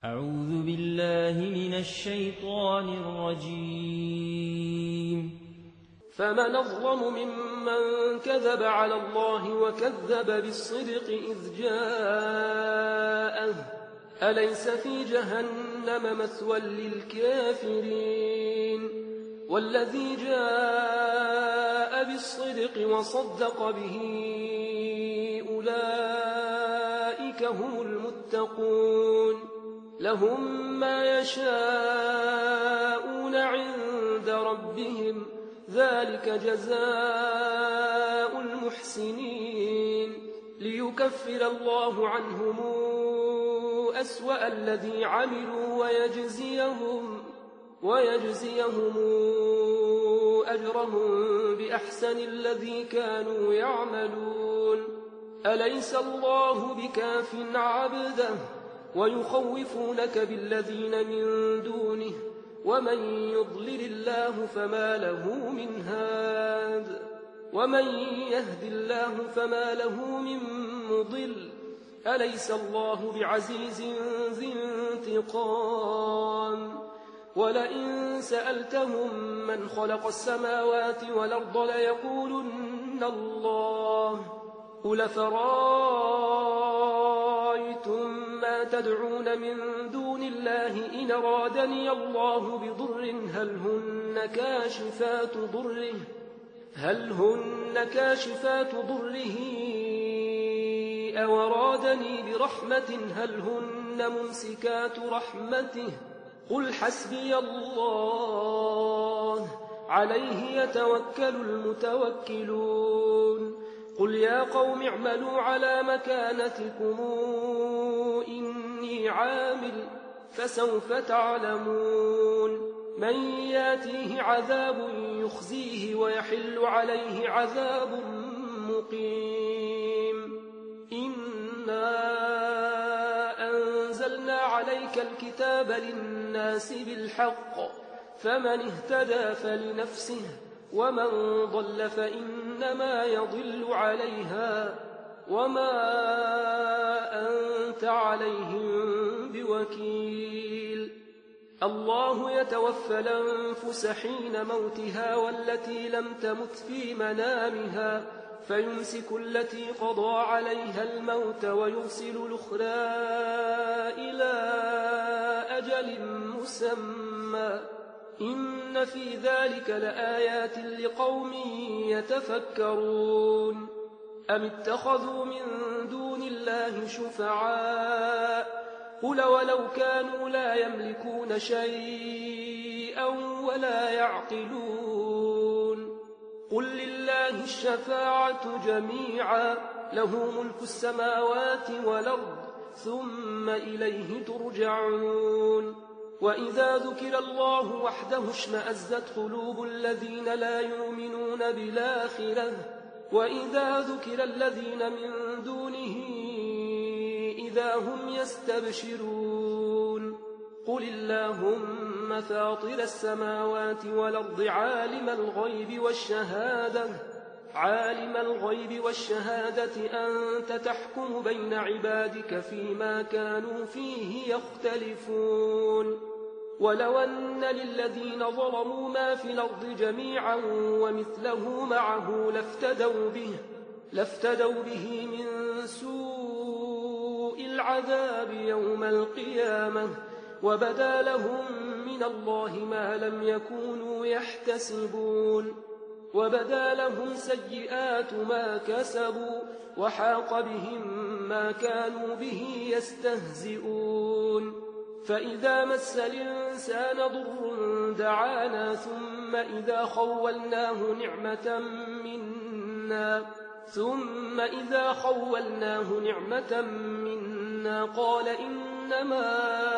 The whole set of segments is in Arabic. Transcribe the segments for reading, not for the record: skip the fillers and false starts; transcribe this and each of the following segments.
أعوذ بالله من الشيطان الرجيم. فمن أظلم ممن كذب على الله وكذب بالصدق إذ جاءه أليس في جهنم مثوى للكافرين والذي جاء بالصدق وصدق به أولئك هم المتقون لهم ما يشاءون عند ربهم ذلك جزاء المحسنين ليكفر الله عنهم أسوأ الذي عملوا ويجزيهم أجرهم بأحسن الذي كانوا يعملون أليس الله بكاف عبده ويخوفونك بالذين من دونه ومن يضلل الله فما له من هاد ومن يهد الله فما له من مضل أليس الله بعزيز ذي انتقام ولئن سألتهم من خلق السماوات والأرض ليقولن الله قل فرأيتم ما تدعون من دون الله إن أرادني الله بضر هل هن كاشفات ضره أو أرادني برحمة هل هن ممسكات رحمته قل حسبي الله عليه يتوكل المتوكلون قل يا قوم اعملوا على مكانتكم إني عامل فسوف تعلمون من ياتيه عذاب يخزيه ويحل عليه عذاب مقيم إنا أنزلنا عليك الكتاب للناس بالحق فمن اهتدى فلنفسه ومن ضل فإنما يضل عليها وما أنت عليهم بوكيل الله يتوفى الأنفس حين موتها والتي لم تمت في منامها فيمسك التي قضى عليها الموت ويرسل الأخرى إلى أجل مسمى إن في ذلك لآيات لقوم يتفكرون أم اتخذوا من دون الله شفعاء قل ولو كانوا لا يملكون شيئا ولا يعقلون قل لله الشفاعة جميعا له ملك السماوات والأرض ثم إليه ترجعون وإذا ذكر الله وحده اشمأزت قلوب الذين لا يؤمنون بالآخرة وإذا ذكر الذين من دونه إذا هم يستبشرون قل اللهم فاطر السماوات والأرض عالم الغيب والشهادة أنت تحكم بين عبادك فيما كانوا فيه يختلفون ولو أن للذين ظلموا ما في الأرض جميعا ومثله معه لافتدوا به من سوء العذاب يوم القيامة وبدا لهم من الله ما لم يكونوا يحتسبون وبدا لهم سيئات ما كسبوا وحاق بهم ما كانوا به يستهزئون فإذا مس الإنسان ضر دعانا ثم إذا خولناه نعمة منا قال إنما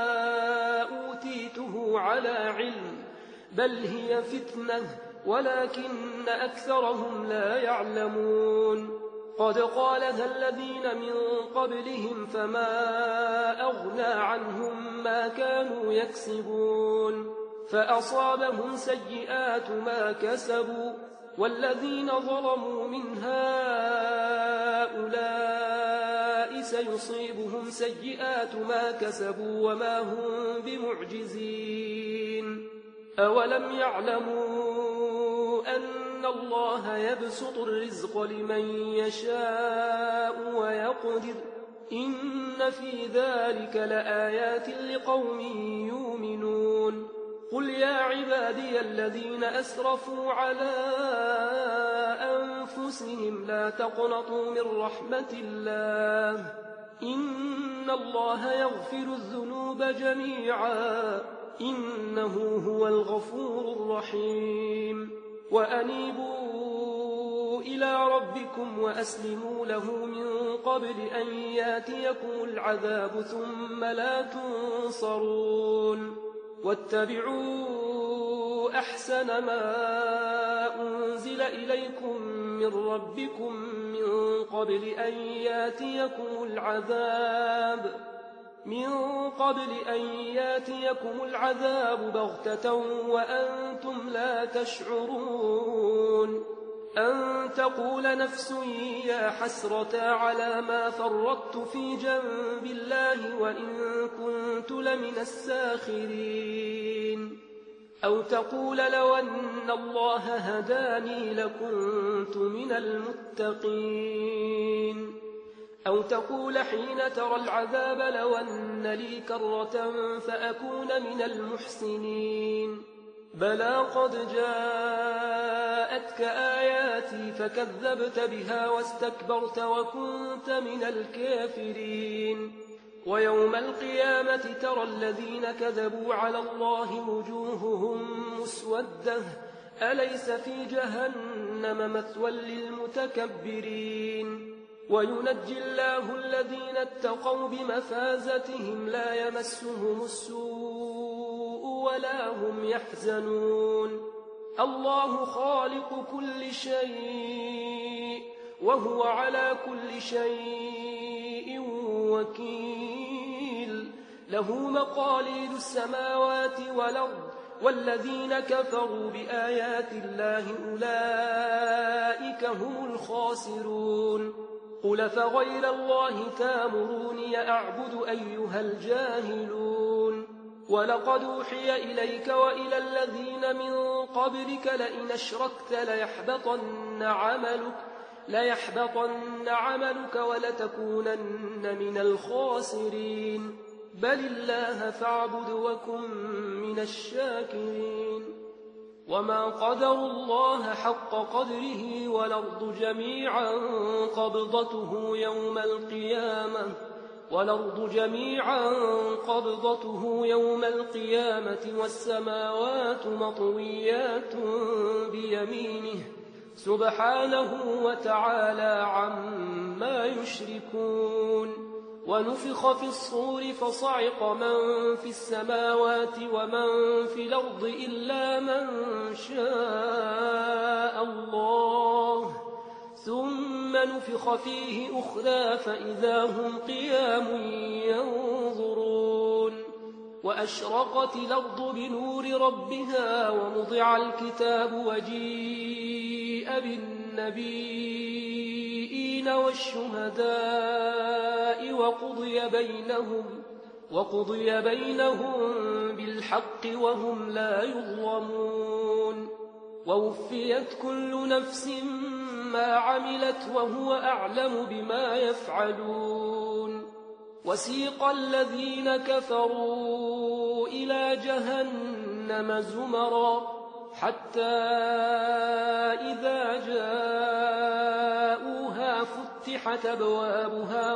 أوتيته على علم بل هي فتنة ولكن أكثرهم لا يعلمون قد قالها الذين من قبلهم فما أغنى عنهم ما كانوا يكسبون فأصابهم سيئات ما كسبوا والذين ظلموا من هؤلاء سيصيبهم سيئات ما كسبوا وما هم بمعجزين. أولم يعلموا أن الله يبسط الرزق لمن يشاء ويقدر إن في ذلك لآيات لقوم يؤمنون. قل يا عبادي الذين أسرفوا على أنفسهم لا تقنطوا من رحمة الله إن الله يغفر الذنوب جميعا إنه هو الغفور الرحيم. وأنيبوا إلى ربكم وأسلموا له من قبل أن ياتيكم العذاب ثم لا تنصرون. واتبعوا أحسن ما أنزل إليكم من ربكم من قبل أن ياتيكم العذاب بغتة وأنتم لا تشعرون. أن تقول نفس يا حسرة على ما فرطت في جنب الله وإن كنت لمن الساخرين. أو تقول لو أن الله هداني لكنت من المتقين. أو تقول حين ترى العذاب لو أن لي كرة فأكون من المحسنين. بلى قد جاءتك آياتي فكذبت بها واستكبرت وكنت من الكافرين. ويوم القيامة ترى الذين كذبوا على الله وجوههم مسودة أليس في جهنم مثوى للمتكبرين. وينجي الله الذين اتقوا بمفازتهم لا يمسهم السوء ولا هم يحزنون. الله خالق كل شيء وهو على كل شيء وكيل. له مقاليد السماوات والأرض والذين كفروا بآيات الله أولئك هم الخاسرون. قل فغير الله تامروني أعبد أيها الجاهلون. ولقد أوحي إليك وإلى الذين من قبلك لئن أشركت ليحبطن عملك ولتكونن من الخاسرين. بل الله فاعبد وكن من الشاكرين. وما قدروا الله حق قدره والأرض جميعا قبضته يوم القيامة والسماوات مطويات بيمينه سبحانه وتعالى عما يشركون. ونفخ في الصور فصعق من في السماوات ومن في الأرض إلا من شاء الله ثم نفخ فيه أخرى فإذا هم قيام ينظرون. وأشرقت الأرض بنور ربها ووضع الكتاب وجيء بالنبيين والشهداء وقضي بينهم بالحق وهم لا يظلمون. ووفيت كل نفس ما عملت وهو أعلم بما يفعلون. وسيق الذين كفروا إلى جهنم زمرا حتى إذا جاءوها فتحت أبوابها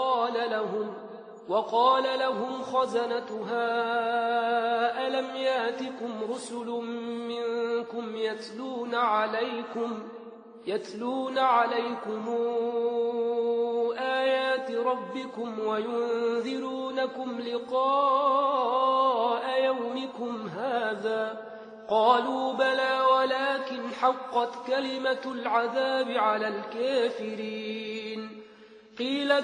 وقال لهم خزنتها ألم ياتكم رسل منكم يتلون عليكم آيات ربكم وينذرونكم لقاء يومكم هذا قالوا بلى ولكن حقت كلمة العذاب على الكافرين. قيل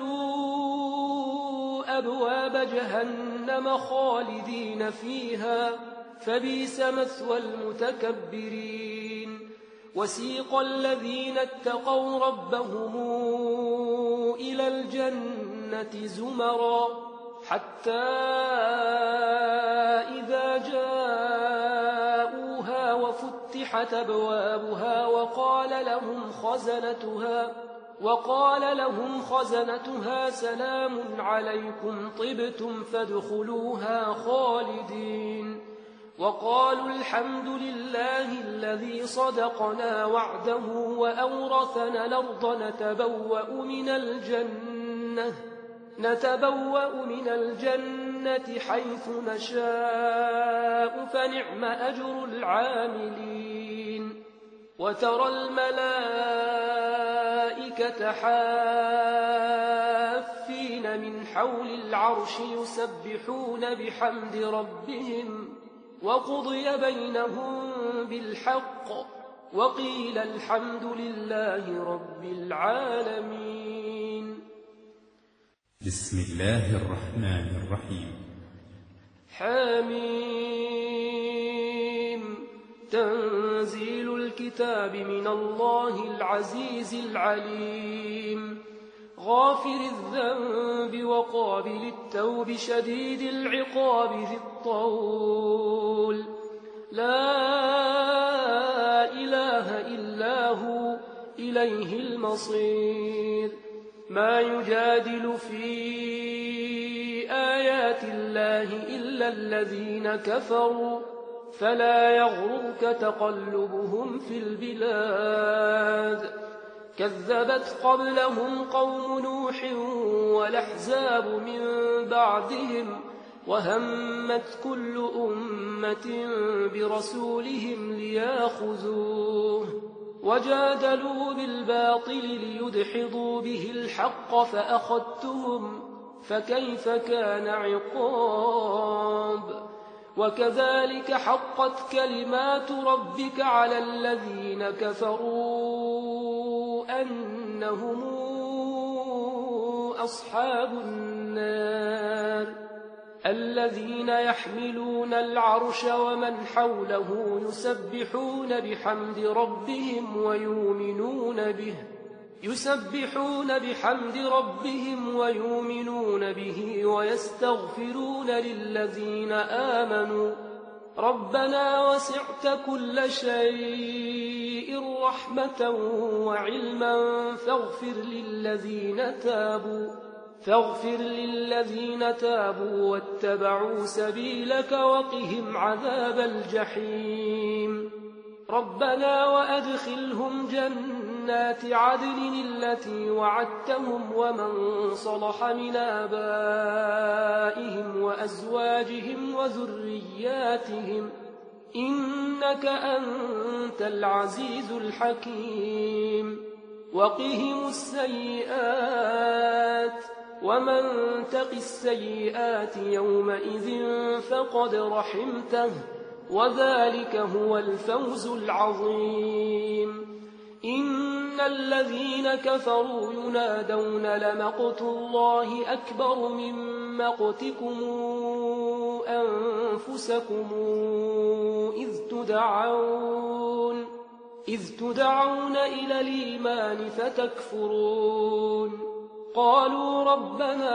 ادخلوا أبواب جهنم خالدين فيها فبئس مثوى المتكبرين. وسيق الذين اتقوا ربهم إلى الجنة زمرا حتى إذا جاءوها وفتحت أبوابها وقال لهم خزنتها سلام عليكم طبتم فادخلوها خالدين وقالوا الحمد لله الذي صدقنا وعده وأورثنا الأرض نتبوأ من الجنة حيث نشاء فنعم أجر العاملين وترى الملائكة حافين من حول العرش يسبحون بحمد ربهم وقضي بينهم بالحق وقيل الحمد لله رب العالمين. بسم الله الرحمن الرحيم. حميم. تنزيل الكتاب من الله العزيز العليم غافر الذنب وقابل التوب شديد العقاب ذي الطول لا إله إلا هو إليه المصير. ما يجادل في آيات الله إلا الذين كفروا فلا يغرك تقلبهم في البلاد. كذبت قبلهم قوم نوح والأحزاب من بعدهم وهمت كل أمة برسولهم لياخذوه وجادلوا بالباطل ليدحضوا به الحق فأخذتهم فكيف كان عقاب. وكذلك حقت كلمات ربك على الذين كفروا أنهم أصحاب النار الذين يحملون العرش ومن حوله يسبحون بحمد ربهم ويؤمنون به ويستغفرون للذين آمنوا ربنا وسعت كل شيء رحمة وعلما فاغفر للذين تابوا واتبعوا سبيلك وقهم عذاب الجحيم. ربنا وأدخلهم جنات عدن التي وعدتهم ومن صلح من آبائهم وأزواجهم وذرياتهم إنك أنت العزيز الحكيم. وقهم السيئات ومن تق السيئات يومئذ فقد رحمته وذلك هو الفوز العظيم. إن الذين كفروا ينادون لمقت الله أكبر من مقتكم أنفسكم إذ تدعون إلى الإيمان فتكفرون. قالوا ربنا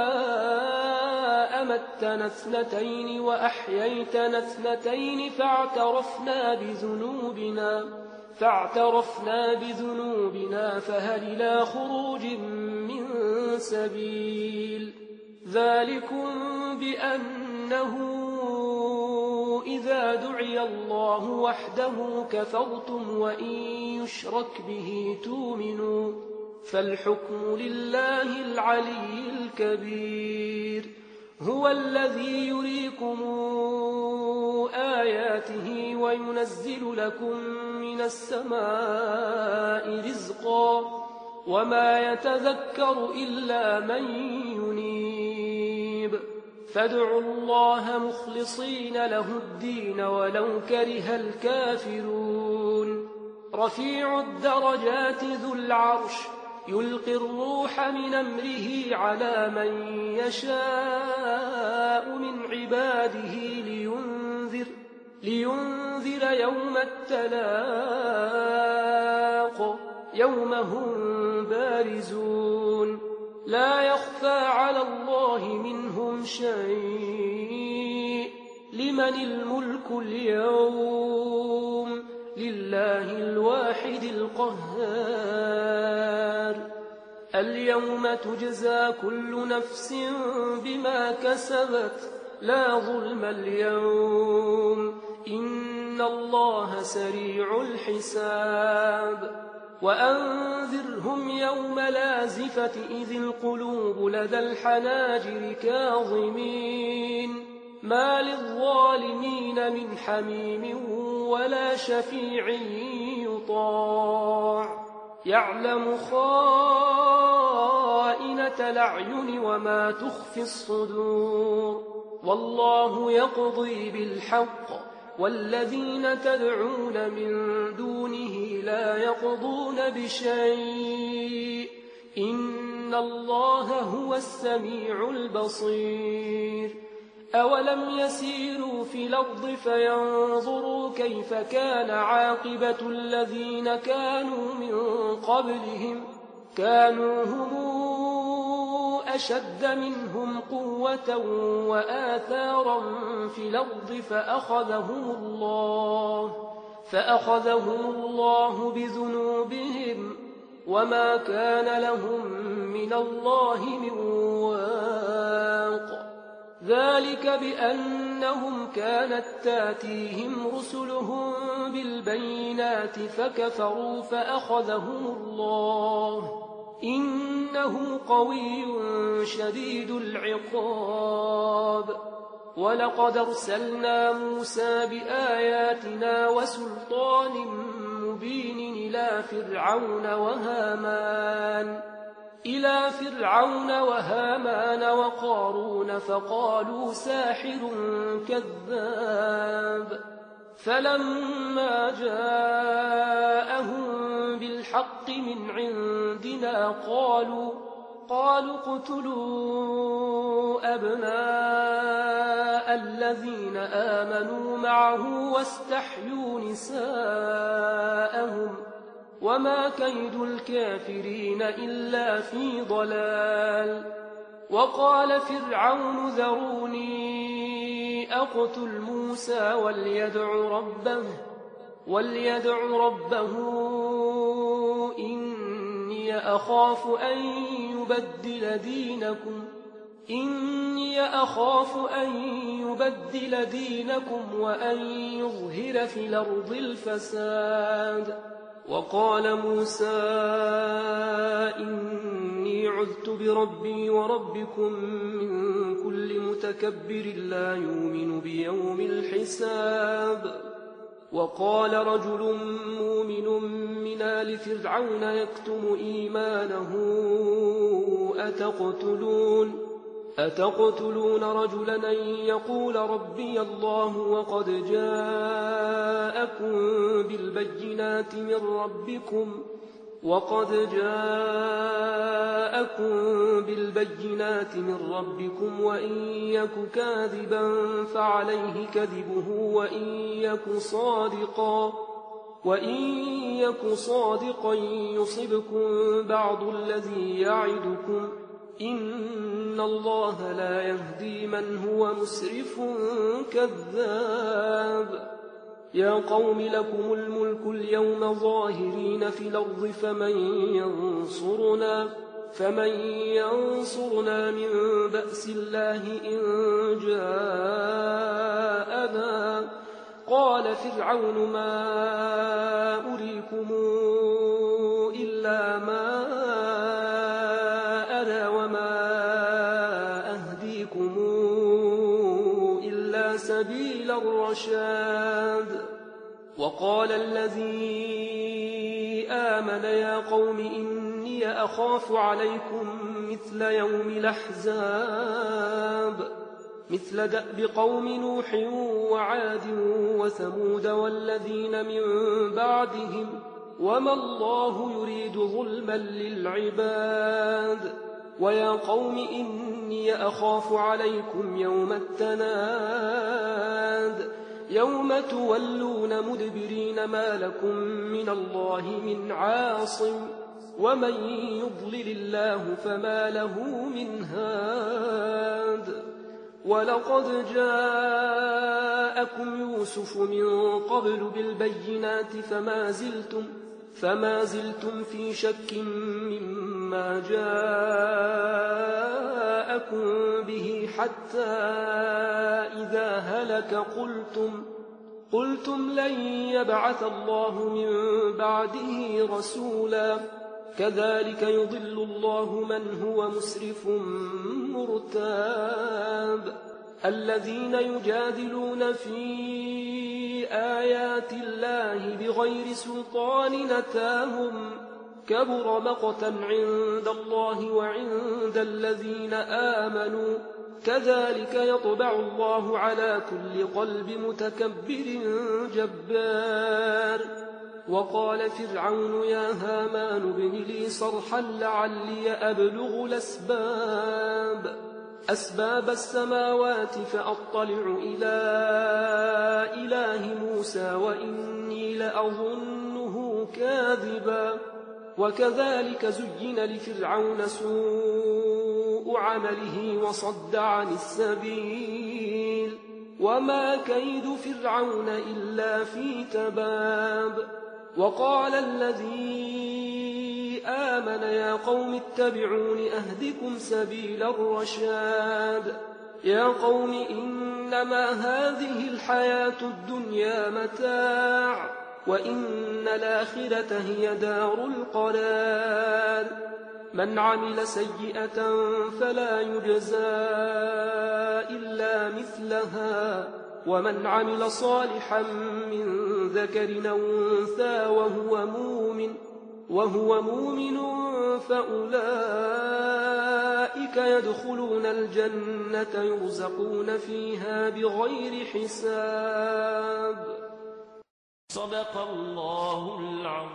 أمتنا اثنتين وأحييتنا اثنتين فاعترفنا بذنوبنا فهل إلى خروج من سبيل. ذلكم بأنه إذا دعي الله وحده كفرتم وإن يشرك به تؤمنوا فالحكم لله العلي الكبير. هو الذي يريكم آياته وينزل لكم من السماء رزقا وما يتذكر إلا من ينيب. فادعوا الله مخلصين له الدين ولو كره الكافرون. رفيع الدرجات ذو العرش يلقي الروح من أمره على من يشاء من عباده لينذر يوم التلاق يوم هم بارزون لا يخفى على الله منهم شيء. لمن الملك اليوم؟ لله الواحد القهار. اليوم تجزى كل نفس بما كسبت، لا ظلم اليوم، إن الله سريع الحساب. وأنذرهم يوم لازفة إذ القلوب لدى الحناجر كاظمين، ما للظالمين من حميم ولا شفيع يطاع، يعلم خائنة الأعين وما تخفي الصدور، والله يقضي بالحق، والذين تدعون من دونه لا يقضون بشيء، إن الله هو السميع البصير. أولم يسيروا في الأرض فينظروا كيف كان عاقبة الذين كانوا من قبلهم، كانوا هم أشد منهم قوة وآثارا في الأرض فأخذهم الله بذنوبهم، وما كان لهم من الله من واق. ذلك بأنهم كانت تاتيهم رسلهم بالبينات فكفروا فأخذهم الله، إنه قوي شديد العقاب. ولقد أرسلنا موسى بآياتنا وسلطان مبين إلى فرعون وهامان وقارون، فقالوا ساحر كذاب. فلما جاءهم بالحق من عندنا قالوا اقتلوا أبناء الذين آمنوا معه واستحيوا نساءهم، وما كيد الكافرين إلا في ضلال. وقال فرعون ذروني أقتل موسى وليدع ربه إني أخاف أن يبدل دينكم وأن يظهر في الأرض الفساد. وقال موسى إني عذت بربي وربكم من كل متكبر لا يؤمن بيوم الحساب. وقال رجل مؤمن من آل فرعون يكتم إيمانه أتقتلون رجلا أن يقول ربي الله وقد جاءكم بالبينات من ربكم وإن يك كاذبا فعليه كذبه وإن يك صادقا يصبكم بعض الذي يعدكم، إن الله لا يهدي من هو مسرف كذاب. يا قوم لكم الملك اليوم ظاهرين في الأرض فمن ينصرنا من بأس الله إن جاءنا. قال فرعون ما أريكم إلا ما أرى وما أهديكم إلا سبيل الرشاد. وقال الذي آمن يا قوم إني أخاف عليكم مثل يوم الأحزاب، مثل دأب قوم نوح وعاد وثمود والذين من بعدهم، وما الله يريد ظلما للعباد. ويا قوم إني أخاف عليكم يوم التناد، يوم تولون مدبرين ما لكم من الله من عاصم. ومن يضلل الله فما له من هاد ولقد جاءكم يوسف من قبل بالبينات فما زلتم في شك مما جاءكم به حتى إذا هلك قلتم لن يبعث الله من بعده رسولا كذلك يضل الله من هو مسرف مرتاب الذين يجادلون في آيات الله بغير سلطان أتاهم كبر مقتا عند الله وعند الذين آمنوا كذلك يطبع الله على كل قلب متكبر جبار وقال فرعون يا هامان ابن لي صرحا لعلي أبلغ أسباب السماوات فأطلع إلى إله موسى وإني لأظنه كاذبا وكذلك زين لفرعون سوء عمله وصد عن السبيل وما كيد فرعون إلا في تباب وقال الذي آمن يا قوم اتبعون أهدكم سبيل الرشاد يا قوم إنما هذه الحياة الدنيا متاع وإن الآخرة هي دار القرار من عمل سيئة فلا يجزى إلا مثلها ومن عمل صالحا من ذكر أو أنثى وهو مؤمن فأولئك يدخلون الجنة يرزقون فيها بغير حساب. صدق الله العظيم.